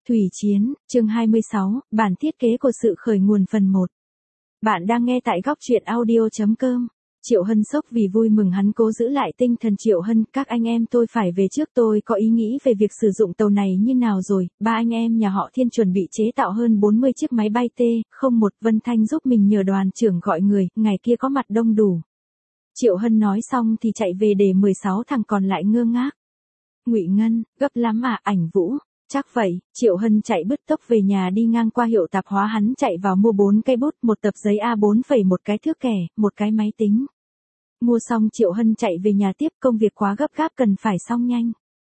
Thủy Chiến, chương 26, bản thiết kế của sự khởi nguồn phần 1. Bạn đang nghe tại góc truyện audio.com. Triệu Hân sốc vì vui mừng hắn cố giữ lại tinh thần. Triệu Hân, các anh em tôi phải về trước, tôi có ý nghĩ về việc sử dụng tàu này như nào rồi. Ba anh em nhà họ Thiên chuẩn bị chế tạo hơn 40 chiếc máy bay T-01. Vân Thanh giúp mình nhờ đoàn trưởng gọi người, ngày kia có mặt đông đủ. Triệu Hân nói xong thì chạy về để 16 thằng còn lại ngơ ngác. Ngụy Ngân, gấp lắm à? Ảnh Vũ. Chắc vậy. Triệu Hân chạy bứt tốc về nhà, đi ngang qua hiệu tạp hóa hắn chạy vào mua 4 cây bút, một tập giấy A4, một cái thước kẻ, một cái máy tính. Mua xong Triệu Hân chạy về nhà tiếp, công việc quá gấp gáp cần phải xong nhanh.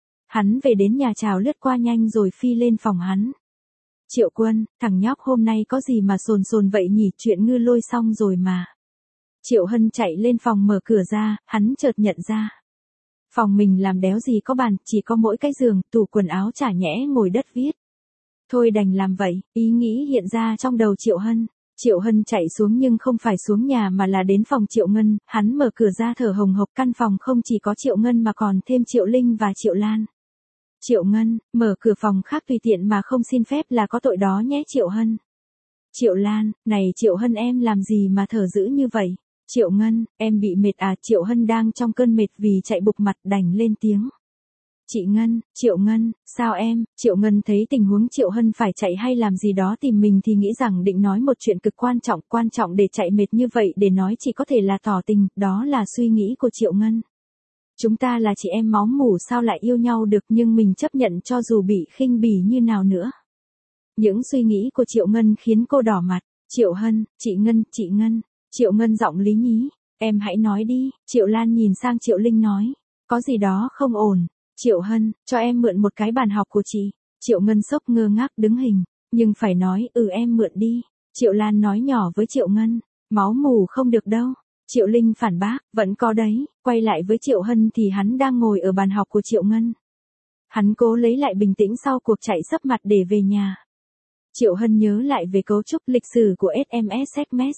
Hắn về đến nhà chào lướt qua nhanh rồi phi lên phòng hắn. Triệu Quân, thằng nhóc hôm nay có gì mà sồn sồn vậy nhỉ? Chuyện ngư lôi xong rồi mà. Triệu Hân chạy lên phòng mở cửa ra, hắn chợt nhận ra. Phòng mình làm đéo gì có bàn, chỉ có mỗi cái giường, tủ quần áo chả nhẽ ngồi đất viết. Thôi đành làm vậy, ý nghĩ hiện ra trong đầu Triệu Hân. Triệu Hân chạy xuống nhưng không phải xuống nhà mà là đến phòng Triệu Ngân, hắn mở cửa ra thở hồng hộc. Căn phòng không chỉ có Triệu Ngân mà còn thêm Triệu Linh và Triệu Lan. Triệu Ngân, mở cửa phòng khác tùy tiện mà không xin phép là có tội đó nhé Triệu Hân. Triệu Lan, này Triệu Hân em làm gì mà thở dữ như vậy? Triệu Ngân, em bị mệt à? Triệu Hân đang trong cơn mệt vì chạy bục mặt đành lên tiếng. Chị Ngân, Triệu Ngân, sao em? Triệu Ngân thấy tình huống Triệu Hân phải chạy hay làm gì đó tìm mình thì nghĩ rằng định nói một chuyện cực quan trọng để chạy mệt như vậy để nói chỉ có thể là tỏ tình, đó là suy nghĩ của Triệu Ngân. Chúng ta là chị em máu mủ sao lại yêu nhau được, nhưng mình chấp nhận cho dù bị khinh bỉ như nào nữa. Những suy nghĩ của Triệu Ngân khiến cô đỏ mặt. Triệu Hân, chị Ngân. Triệu Ngân giọng lý nhí, em hãy nói đi. Triệu Lan nhìn sang Triệu Linh nói, có gì đó không ổn. Triệu Hân, cho em mượn một cái bàn học của chị. Triệu Ngân sốc ngơ ngác đứng hình, nhưng phải nói, em mượn đi. Triệu Lan nói nhỏ với Triệu Ngân, máu mù không được đâu. Triệu Linh phản bác, vẫn có đấy. Quay lại với Triệu Hân thì hắn đang ngồi ở bàn học của Triệu Ngân. Hắn cố lấy lại bình tĩnh sau cuộc chạy sấp mặt để về nhà. Triệu Hân nhớ lại về cấu trúc lịch sử của SMS Segmes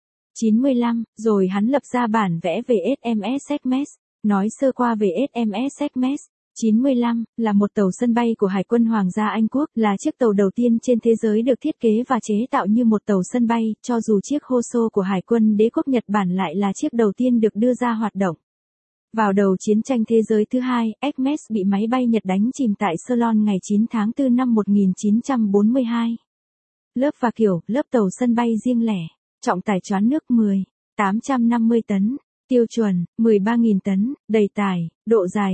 95, rồi hắn lập ra bản vẽ về SMS Segmes. Nói sơ qua về SMS Segmes 95, là một tàu sân bay của Hải quân Hoàng gia Anh Quốc, là chiếc tàu đầu tiên trên thế giới được thiết kế và chế tạo như một tàu sân bay, cho dù chiếc Hoso của Hải quân Đế quốc Nhật Bản lại là chiếc đầu tiên được đưa ra hoạt động. Vào đầu chiến tranh thế giới thứ hai, Hermes bị máy bay Nhật đánh chìm tại Ceylon ngày 9 tháng 4 năm 1942. Lớp và kiểu, lớp tàu sân bay riêng lẻ. Trọng tải choán nước 850 tấn, tiêu chuẩn 13.000 tấn, đầy tải, độ dài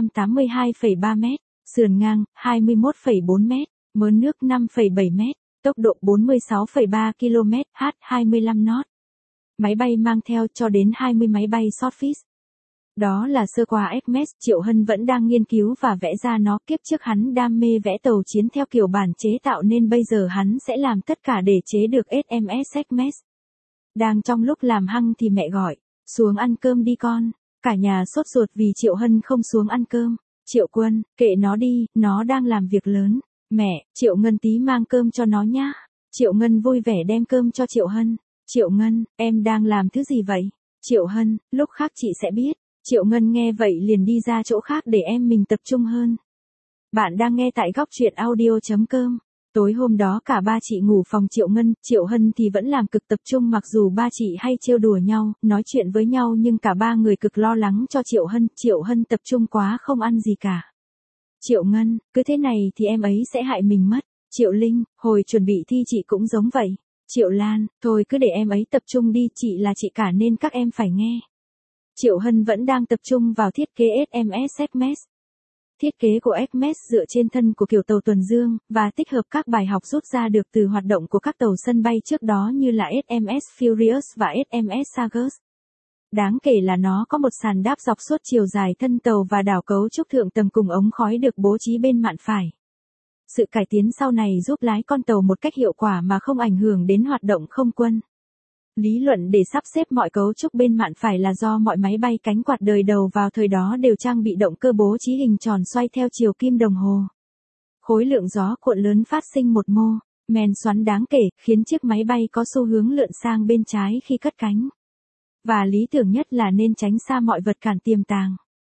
182,3 mét, sườn ngang 21,4 mét, mớn nước 5,7 mét, tốc độ 46,3 km/h, 25 knot. Máy bay mang theo cho đến 20 máy bay Swordfish. Đó là sơ qua Hermes. Triệu Hân vẫn đang nghiên cứu và vẽ ra nó. Kiếp trước hắn đam mê vẽ tàu chiến theo kiểu bản chế tạo nên bây giờ hắn sẽ làm tất cả để chế được SMS Segmes. Đang trong lúc làm hăng thì mẹ gọi, xuống ăn cơm đi con. Cả nhà sốt ruột vì Triệu Hân không xuống ăn cơm. Triệu Quân, kệ nó đi, nó đang làm việc lớn. Mẹ, Triệu Ngân tí mang cơm cho nó nhá. Triệu Ngân vui vẻ đem cơm cho Triệu Hân. Triệu Ngân, em đang làm thứ gì vậy? Triệu Hân, lúc khác chị sẽ biết. Triệu Ngân nghe vậy liền đi ra chỗ khác để em mình tập trung hơn. Bạn đang nghe tại góc truyện audio.com. Tối hôm đó cả ba chị ngủ phòng Triệu Ngân, Triệu Hân thì vẫn làm cực tập trung mặc dù ba chị hay trêu đùa nhau, nói chuyện với nhau nhưng cả ba người cực lo lắng cho Triệu Hân tập trung quá không ăn gì cả. Triệu Ngân, cứ thế này thì em ấy sẽ hại mình mất. Triệu Linh, hồi chuẩn bị thi chị cũng giống vậy. Triệu Lan, thôi cứ để em ấy tập trung đi, chị là chị cả nên các em phải nghe. Triệu Hân vẫn đang tập trung vào thiết kế SMS Segmes. Thiết kế của Hermes dựa trên thân của kiểu tàu tuần dương, và tích hợp các bài học rút ra được từ hoạt động của các tàu sân bay trước đó như là SMS Furious và SMS Sagus. Đáng kể là nó có một sàn đáp dọc suốt chiều dài thân tàu và đảo cấu trúc thượng tầng cùng ống khói được bố trí bên mạn phải. Sự cải tiến sau này giúp lái con tàu một cách hiệu quả mà không ảnh hưởng đến hoạt động không quân. Lý luận để sắp xếp mọi cấu trúc bên mạn phải là do mọi máy bay cánh quạt đời đầu vào thời đó đều trang bị động cơ bố trí hình tròn xoay theo chiều kim đồng hồ. Khối lượng gió cuộn lớn phát sinh một mô men xoắn đáng kể, khiến chiếc máy bay có xu hướng lượn sang bên trái khi cất cánh. Và lý tưởng nhất là nên tránh xa mọi vật cản tiềm tàng.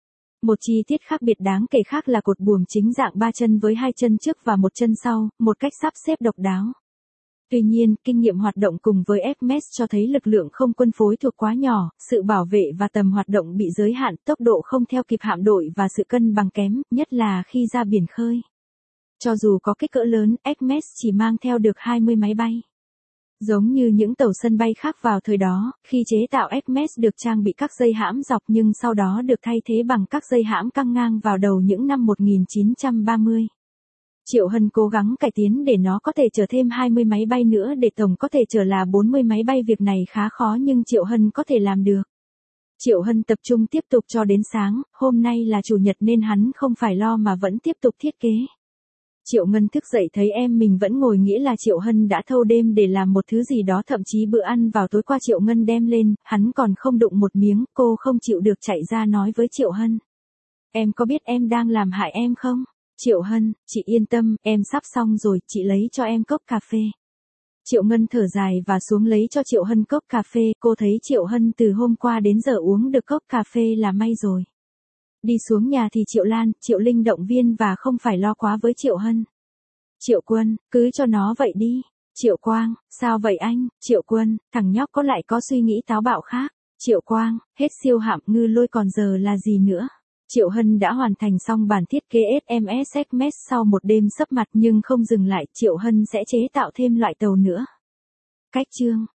Một chi tiết khác biệt đáng kể khác là cột buồm chính dạng 3 chân với 2 chân trước và 1 chân sau, một cách sắp xếp độc đáo. Tuy nhiên, kinh nghiệm hoạt động cùng với Hermes cho thấy lực lượng không quân phối thuộc quá nhỏ, sự bảo vệ và tầm hoạt động bị giới hạn, tốc độ không theo kịp hạm đội và sự cân bằng kém, nhất là khi ra biển khơi. Cho dù có kích cỡ lớn, Hermes chỉ mang theo được 20 máy bay. Giống như những tàu sân bay khác vào thời đó, khi chế tạo Hermes được trang bị các dây hãm dọc nhưng sau đó được thay thế bằng các dây hãm căng ngang vào đầu những năm 1930. Triệu Hân cố gắng cải tiến để nó có thể chở thêm 20 máy bay nữa để tổng có thể chở là 40 máy bay. Việc này khá khó nhưng Triệu Hân có thể làm được. Triệu Hân tập trung tiếp tục cho đến sáng, hôm nay là chủ nhật nên hắn không phải lo mà vẫn tiếp tục thiết kế. Triệu Ngân thức dậy thấy em mình vẫn ngồi nghĩ là Triệu Hân đã thâu đêm để làm một thứ gì đó, thậm chí bữa ăn vào tối qua Triệu Ngân đem lên, hắn còn không đụng một miếng, cô không chịu được chạy ra nói với Triệu Hân. Em có biết em đang làm hại em không? Triệu Hân, chị yên tâm, em sắp xong rồi, chị lấy cho em cốc cà phê. Triệu Ngân thở dài và xuống lấy cho Triệu Hân cốc cà phê, cô thấy Triệu Hân từ hôm qua đến giờ uống được cốc cà phê là may rồi. Đi xuống nhà thì Triệu Lan, Triệu Linh động viên và không phải lo quá với Triệu Hân. Triệu Quân, cứ cho nó vậy đi. Triệu Quang, sao vậy anh? Triệu Quân, thằng nhóc có lại có suy nghĩ táo bạo khác. Triệu Quang, hết siêu hạm ngư lôi còn giờ là gì nữa? Triệu Hân đã hoàn thành xong bản thiết kế SMS Hermes sau một đêm sấp mặt nhưng không dừng lại, Triệu Hân sẽ chế tạo thêm loại tàu nữa. Cách chương